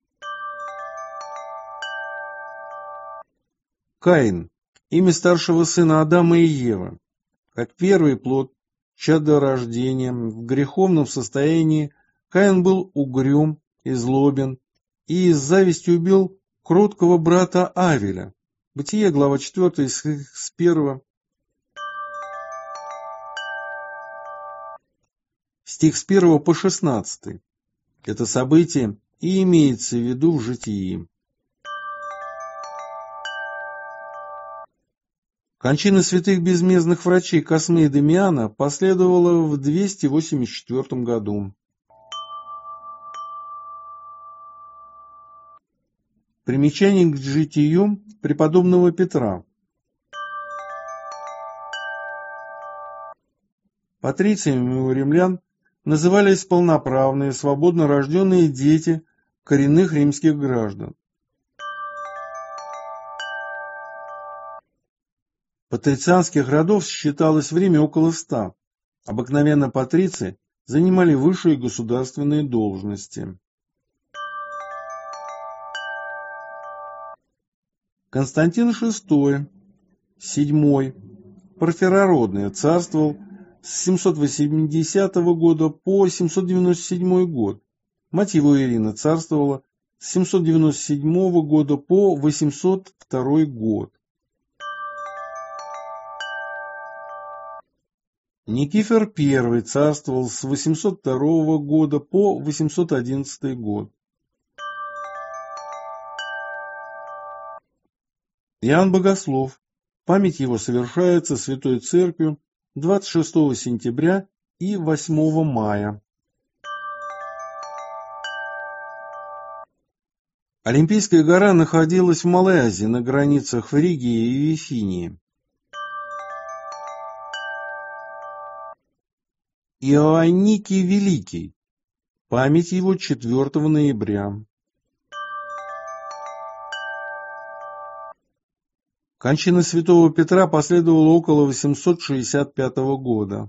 Каин – имя старшего сына Адама и Евы. Как первый плод чадорождения в греховном состоянии, Каин был угрюм и злобен, и с завистью убил кроткого брата Авеля. Бытие, глава 4, с 1. Стих с 1 по 16. Это событие и имеется в виду в житии. Кончина святых безмездных врачей Космы и Дамиана последовала в 284 году. Примечание к житию преподобного Петра. Патрициями у римлян назывались полноправные, свободно рожденные дети коренных римских граждан. Патрицианских родов считалось в Риме около 100. Обыкновенно патриции занимали высшие государственные должности. Константин VI, VII, Порфирородный, царствовал с 780 года по 797 год. Мать его Ирина царствовала с 797 года по 802 год. Никифор I царствовал с 802 года по 811 год. Иоанн Богослов. Память его совершается Святой Церковью 26 сентября и 8 мая. Олимпийская гора находилась в Малой Азии, на границах Фригии и Вифинии. Иоанникий Великий. Память его 4 ноября. Кончина святого Петра последовала около 865 года.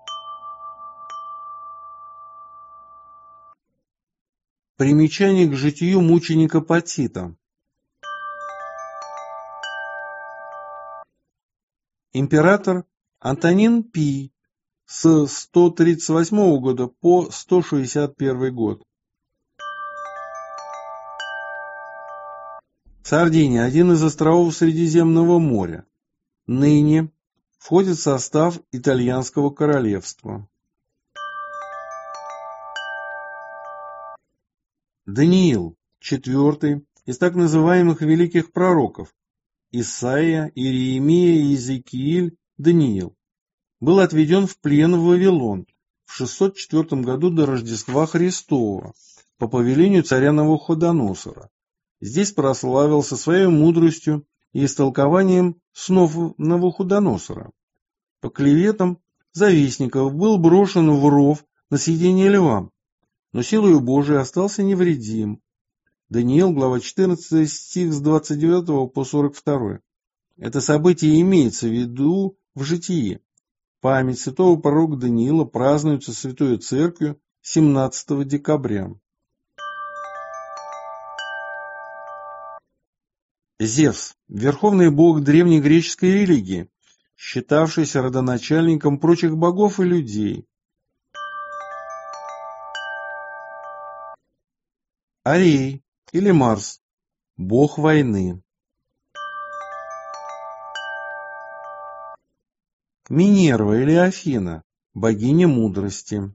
Примечание к житию мученика Патита. Император Антонин Пий с 138 года по 161 год. Сардиния – один из островов Средиземного моря. Ныне входит в состав Итальянского королевства. Даниил, 4 из так называемых великих пророков – Исаия, Иеремия, Иезекииль, Даниил. Был отведен в плен в Вавилон в 604 году до Рождества Христова по повелению царя Навуходоносора. Здесь прославился своей мудростью и истолкованием снов Навуходоносора. По клеветам завистников был брошен в ров на съедение львам, но силою Божией остался невредим. Даниил, глава 14, стих с 29 по 42. Это событие имеется в виду в житии. Память святого пророка Даниила празднуется Святой Церковью 17 декабря. Зевс – верховный бог древнегреческой религии, считавшийся родоначальником прочих богов и людей. Арей или Марс, бог войны. Минерва или Афина, богиня мудрости.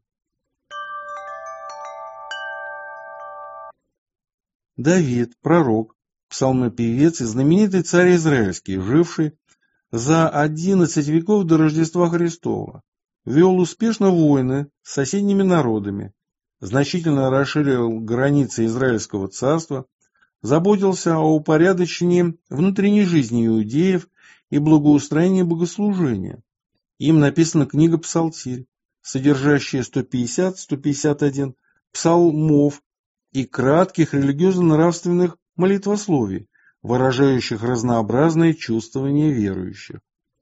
Давид, пророк, псалмопевец и знаменитый царь израильский, живший за 11 веков до Рождества Христова, вел успешно войны с соседними народами, значительно расширил границы Израильского царства, заботился о упорядочении внутренней жизни иудеев и благоустроении богослужения. Им написана книга «Псалтирь», содержащая 150-151 псалмов и кратких религиозно-нравственных молитвословий, выражающих разнообразные чувствования верующих.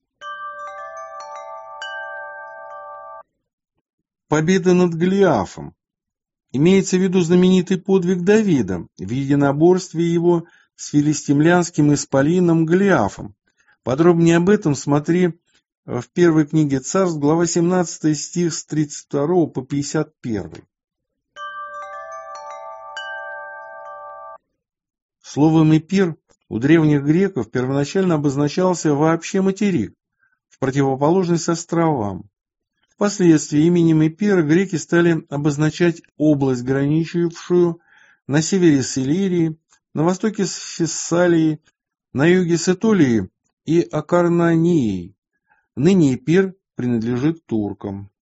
Победа над Голиафом. Имеется в виду знаменитый подвиг Давида в единоборстве его с филистимлянским исполином Голиафом. Подробнее об этом смотри в первой книге Царств, глава 17, стих с 32 по 51. Словом «Эпир» у древних греков первоначально обозначался вообще материк, в противоположность островам. Впоследствии именем Эпира греки стали обозначать область, граничившую на севере с Иллирией, на востоке с Фессалией, на юге с Этолией и Акарнанией. Ныне Эпир принадлежит туркам.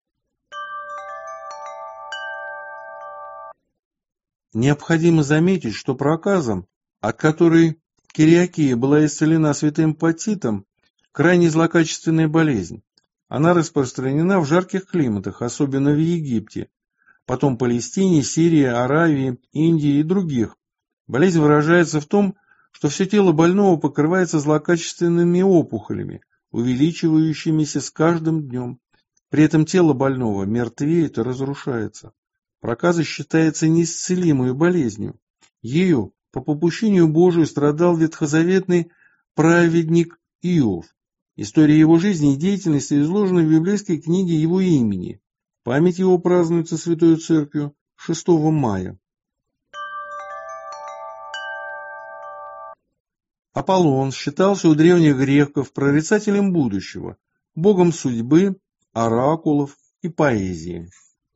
Необходимо заметить, что проказа, от которой Кириакия была исцелена святым Патитом, крайне злокачественная болезнь. Она распространена в жарких климатах, особенно в Египте, потом Палестине, Сирии, Аравии, Индии и других. Болезнь выражается в том, что все тело больного покрывается злокачественными опухолями, увеличивающимися с каждым днем. При этом тело больного мертвеет и разрушается. Проказа считается неисцелимой болезнью. Ею по попущению Божию страдал ветхозаветный праведник Иов. История его жизни и деятельности изложена в библейской книге его имени. Память его празднуется Святой Церковью 6 мая. Аполлон считался у древних греков прорицателем будущего, богом судьбы, оракулов и поэзии.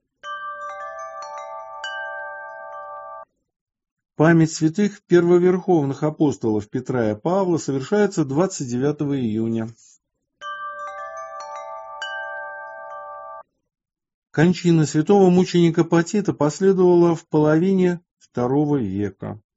Память святых первоверховных апостолов Петра и Павла совершается 29 июня. Кончина святого мученика Патита последовала в половине II века.